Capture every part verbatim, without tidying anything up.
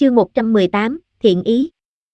Chương một trăm mười tám, thiện ý.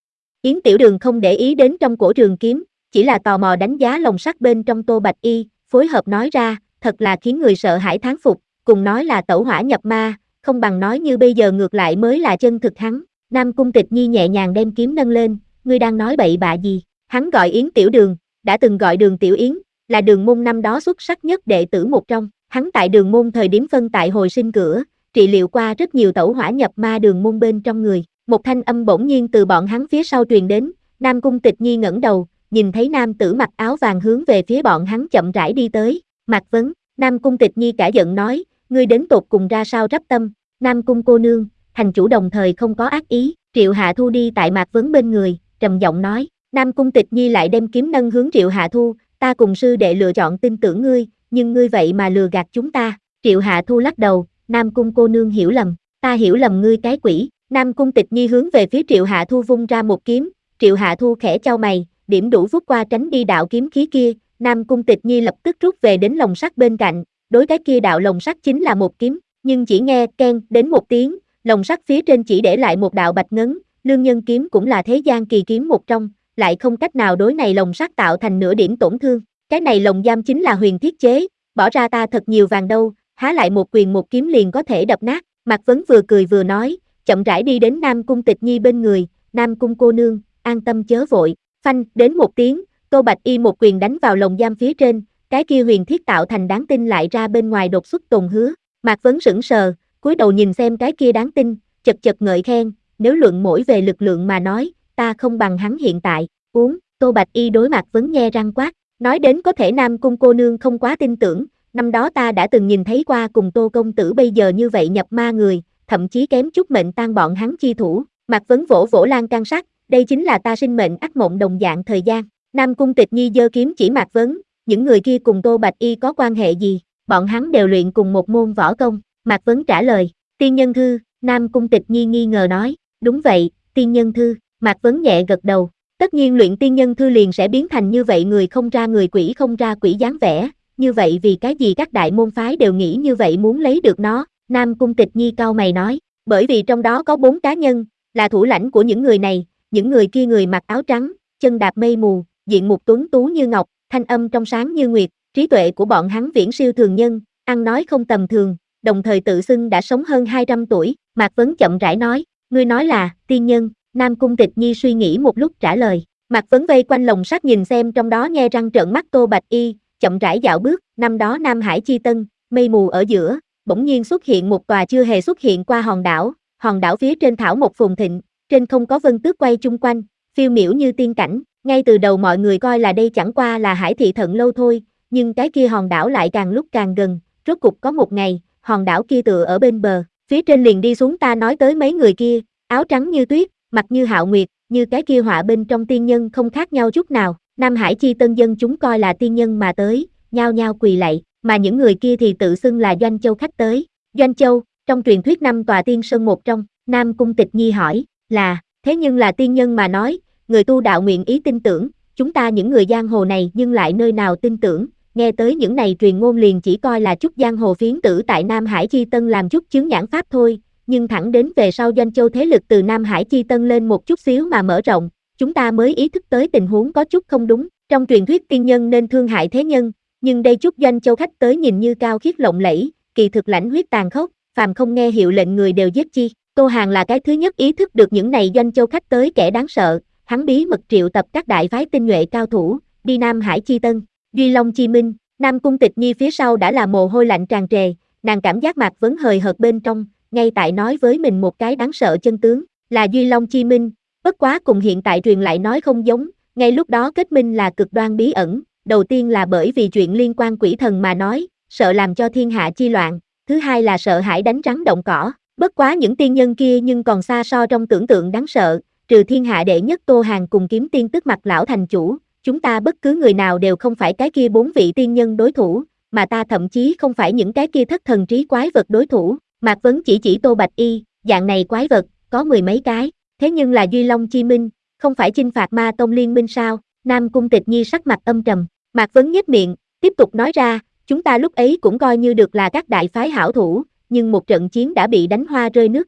Yến Tiểu Đường không để ý đến trong cổ trường kiếm, chỉ là tò mò đánh giá lồng sắt bên trong Tô Bạch Y, phối hợp nói ra, thật là khiến người sợ hãi thán phục, cùng nói là tẩu hỏa nhập ma, không bằng nói như bây giờ ngược lại mới là chân thực hắn. Nam Cung Tịch Nhi nhẹ nhàng đem kiếm nâng lên, ngươi đang nói bậy bạ gì? Hắn gọi Yến Tiểu Đường, đã từng gọi Đường Tiểu Yến, là Đường môn năm đó xuất sắc nhất đệ tử một trong, hắn tại Đường môn thời điểm phân tại hồi sinh cửa, trị liệu qua rất nhiều tẩu hỏa nhập ma Đường môn bên trong người. Một thanh âm bỗng nhiên từ bọn hắn phía sau truyền đến, Nam Cung Tịch Nhi ngẩng đầu, nhìn thấy nam tử mặc áo vàng hướng về phía bọn hắn chậm rãi đi tới. Mạc Vấn, Nam Cung Tịch Nhi cả giận nói, ngươi đến tột cùng ra sao rắp tâm? Nam Cung cô nương, thành chủ đồng thời không có ác ý. Triệu Hạ Thu đi tại Mạc Vấn bên người, trầm giọng nói. Nam Cung Tịch Nhi lại đem kiếm nâng hướng Triệu Hạ Thu, ta cùng sư đệ lựa chọn tin tưởng ngươi, nhưng ngươi vậy mà lừa gạt chúng ta. Triệu Hạ Thu lắc đầu, Nam Cung cô nương hiểu lầm, ta hiểu lầm ngươi cái quỷ. Nam Cung Tịch Nhi hướng về phía Triệu Hạ Thu vung ra một kiếm, Triệu Hạ Thu khẽ chau mày, điểm đủ vút qua tránh đi đạo kiếm khí kia, Nam Cung Tịch Nhi lập tức rút về đến lồng sắt bên cạnh, đối cái kia đạo lồng sắt chính là một kiếm, nhưng chỉ nghe keng đến một tiếng, lồng sắt phía trên chỉ để lại một đạo bạch ngấn, Lương Nhân kiếm cũng là thế gian kỳ kiếm một trong, lại không cách nào đối này lồng sắt tạo thành nửa điểm tổn thương, cái này lồng giam chính là huyền thiết chế, bỏ ra ta thật nhiều vàng đâu, há lại một quyền một kiếm liền có thể đập nát. Mạc Vấn vừa cười vừa nói, chậm rãi đi đến Nam Cung Tịch Nhi bên người, Nam Cung cô nương, an tâm chớ vội, phanh, đến một tiếng, Tô Bạch Y một quyền đánh vào lồng giam phía trên, cái kia huyền thiết tạo thành đáng tin lại ra bên ngoài đột xuất tồn hứa. Mạc Vấn sững sờ, cúi đầu nhìn xem cái kia đáng tin, chật chật ngợi khen, nếu luận mỗi về lực lượng mà nói, ta không bằng hắn hiện tại, uống, Tô Bạch Y đối Mạc Vấn nhe răng quát, nói đến có thể Nam Cung cô nương không quá tin tưởng, năm đó ta đã từng nhìn thấy qua cùng Tô công tử bây giờ như vậy nhập ma người, thậm chí kém chút mệnh tan bọn hắn chi thủ. Mạc Vấn vỗ vỗ lan can sắt, đây chính là ta sinh mệnh ác mộng đồng dạng thời gian. Nam Cung Tịch Nhi giơ kiếm chỉ Mạc Vấn, những người kia cùng Tô Bạch Y có quan hệ gì? Bọn hắn đều luyện cùng một môn võ công. Mạc Vấn trả lời, tiên nhân thư. Nam Cung Tịch Nhi nghi ngờ nói, đúng vậy, tiên nhân thư. Mạc Vấn nhẹ gật đầu, tất nhiên luyện tiên nhân thư liền sẽ biến thành như vậy, người không ra người, quỷ không ra quỷ dáng vẻ. Như vậy vì cái gì các đại môn phái đều nghĩ như vậy muốn lấy được nó? Nam Cung Tịch Nhi cau mày nói, bởi vì trong đó có bốn cá nhân, là thủ lãnh của những người này, những người kia người mặc áo trắng, chân đạp mây mù, diện mục tuấn tú như ngọc, thanh âm trong sáng như nguyệt, trí tuệ của bọn hắn viễn siêu thường nhân, ăn nói không tầm thường, đồng thời tự xưng đã sống hơn hai trăm tuổi. Mạc Vấn chậm rãi nói, ngươi nói là tiên nhân? Nam Cung Tịch Nhi suy nghĩ một lúc trả lời. Mạc Vấn vây quanh lồng sắt nhìn xem trong đó nhe răng trợn mắt Tô Bạch Y, chậm rãi dạo bước. Năm đó Nam Hải Chi Tân, mây mù ở giữa, bỗng nhiên xuất hiện một tòa chưa hề xuất hiện qua hòn đảo, hòn đảo phía trên thảo mộc phồn thịnh, trên không có vân tước quay chung quanh, phiêu miểu như tiên cảnh. Ngay từ đầu mọi người coi là đây chẳng qua là hải thị thận lâu thôi, nhưng cái kia hòn đảo lại càng lúc càng gần. Rốt cục có một ngày, hòn đảo kia tựa ở bên bờ, phía trên liền đi xuống ta nói tới mấy người kia, áo trắng như tuyết, mặt như hạo nguyệt, như cái kia họa bên trong tiên nhân không khác nhau chút nào. Nam Hải Chi Tân dân chúng coi là tiên nhân mà tới, nhao nhao quỳ lạy, mà những người kia thì tự xưng là Doanh Châu khách tới. Doanh Châu, trong truyền thuyết năm tòa tiên sơn một trong. Nam Cung Tịch Nhi hỏi, là, thế nhưng là tiên nhân mà nói, người tu đạo nguyện ý tin tưởng, chúng ta những người giang hồ này nhưng lại nơi nào tin tưởng? Nghe tới những này truyền ngôn liền chỉ coi là chút giang hồ phiến tử tại Nam Hải Chi Tân làm chút chứng nhãn pháp thôi, nhưng thẳng đến về sau Doanh Châu thế lực từ Nam Hải Chi Tân lên một chút xíu mà mở rộng, chúng ta mới ý thức tới tình huống có chút không đúng. Trong truyền thuyết tiên nhân nên thương hại thế nhân, nhưng đây chút Doanh Châu khách tới nhìn như cao khiết lộng lẫy, kỳ thực lãnh huyết tàn khốc, phàm không nghe hiệu lệnh người đều giết chi. Tô Hàn là cái thứ nhất ý thức được những này Doanh Châu khách tới kẻ đáng sợ, hắn bí mật triệu tập các đại phái tinh nhuệ cao thủ, đi Nam Hải Chi Tân, Duy Long Chi Minh. Nam Cung Tịch Nhi phía sau đã là mồ hôi lạnh tràn trề, nàng cảm giác Mạc Vấn hời hợt bên trong, ngay tại nói với mình một cái đáng sợ chân tướng, là Duy Long Chi Minh, bất quá cùng hiện tại truyền lại nói không giống, ngay lúc đó kết minh là cực đoan bí ẩn, đầu tiên là bởi vì chuyện liên quan quỷ thần mà nói, sợ làm cho thiên hạ chi loạn, thứ hai là sợ hãi đánh rắn động cỏ, bất quá những tiên nhân kia nhưng còn xa so trong tưởng tượng đáng sợ, trừ thiên hạ đệ nhất Tô Hàn cùng kiếm tiên tức mặt lão thành chủ, chúng ta bất cứ người nào đều không phải cái kia bốn vị tiên nhân đối thủ, mà ta thậm chí không phải những cái kia thất thần trí quái vật đối thủ. Mạc Vấn chỉ chỉ Tô Bạch Y, dạng này quái vật, có mười mấy cái, thế nhưng là Duy Long Chi Minh, không phải chinh phạt ma tông liên minh sao? Nam Cung Tịch Nhi sắc mặt âm trầm, Mạc Vấn nhếch miệng, tiếp tục nói ra, chúng ta lúc ấy cũng coi như được là các đại phái hảo thủ, nhưng một trận chiến đã bị đánh hoa rơi nước chảy,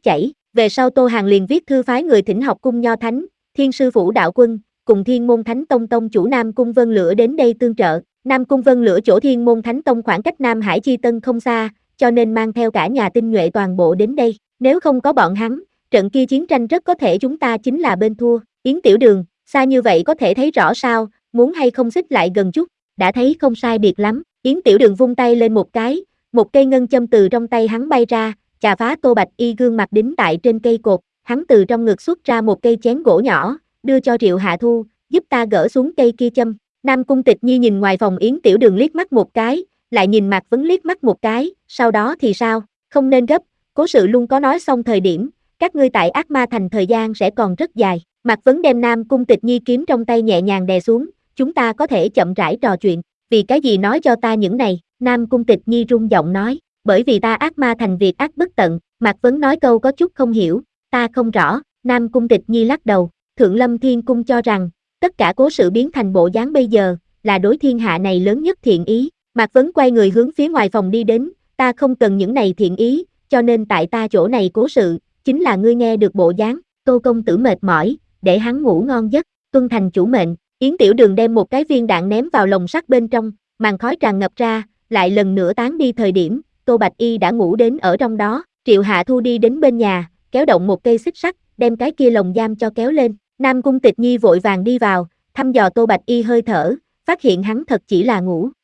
Về sau Tô Hàn liền viết thư phái người thỉnh học cung nho thánh, Thiên sư phủ đạo quân, cùng Thiên môn thánh tông tông chủ Nam Cung Vân Lửa đến đây tương trợ. Nam Cung Vân Lửa chỗ Thiên môn thánh tông khoảng cách Nam Hải Chi Tân không xa, cho nên mang theo cả nhà tinh nhuệ toàn bộ đến đây. Nếu không có bọn hắn, trận kia chiến tranh rất có thể chúng ta chính là bên thua. Yến Tiểu Đường, xa như vậy có thể thấy rõ sao, muốn hay không xích lại gần chút, đã thấy không sai biệt lắm. Yến Tiểu Đường vung tay lên một cái, một cây ngân châm từ trong tay hắn bay ra, chà phá Tô Bạch Y gương mặt đính tại trên cây cột, hắn từ trong ngực xuất ra một cây chén gỗ nhỏ, đưa cho Triệu Hạ Thu, giúp ta gỡ xuống cây kia châm. Nam Cung Tịch Nhi nhìn ngoài phòng Yến Tiểu Đường liếc mắt một cái, lại nhìn Mạc Vấn liếc mắt một cái, sau đó thì sao, không nên gấp, cố sự luôn có nói xong thời điểm, các ngươi tại Ác Ma Thành thời gian sẽ còn rất dài. Mạc Vấn đem Nam Cung Tịch Nhi kiếm trong tay nhẹ nhàng đè xuống, chúng ta có thể chậm rãi trò chuyện, vì cái gì nói cho ta những này, Nam Cung Tịch Nhi rung giọng nói, bởi vì ta Ác Ma Thành việc ác bất tận. Mạc Vấn nói câu có chút không hiểu, ta không rõ. Nam Cung Tịch Nhi lắc đầu, Thượng Lâm Thiên Cung cho rằng, tất cả cố sự biến thành bộ dáng bây giờ, là đối thiên hạ này lớn nhất thiện ý. Mạc Vấn quay người hướng phía ngoài phòng đi đến, ta không cần những này thiện ý, cho nên tại ta chỗ này cố sự, chính là ngươi nghe được bộ dáng. Tô công tử mệt mỏi, để hắn ngủ ngon giấc, tuân thành chủ mệnh. Yến Tiểu Đường đem một cái viên đạn ném vào lồng sắt bên trong, màn khói tràn ngập ra, lại lần nữa tán đi thời điểm, Tô Bạch Y đã ngủ đến ở trong đó. Triệu Hạ Thu đi đến bên nhà, kéo động một cây xích sắt, đem cái kia lồng giam cho kéo lên. Nam Cung Tịch Nhi vội vàng đi vào, thăm dò Tô Bạch Y hơi thở, phát hiện hắn thật chỉ là ngủ.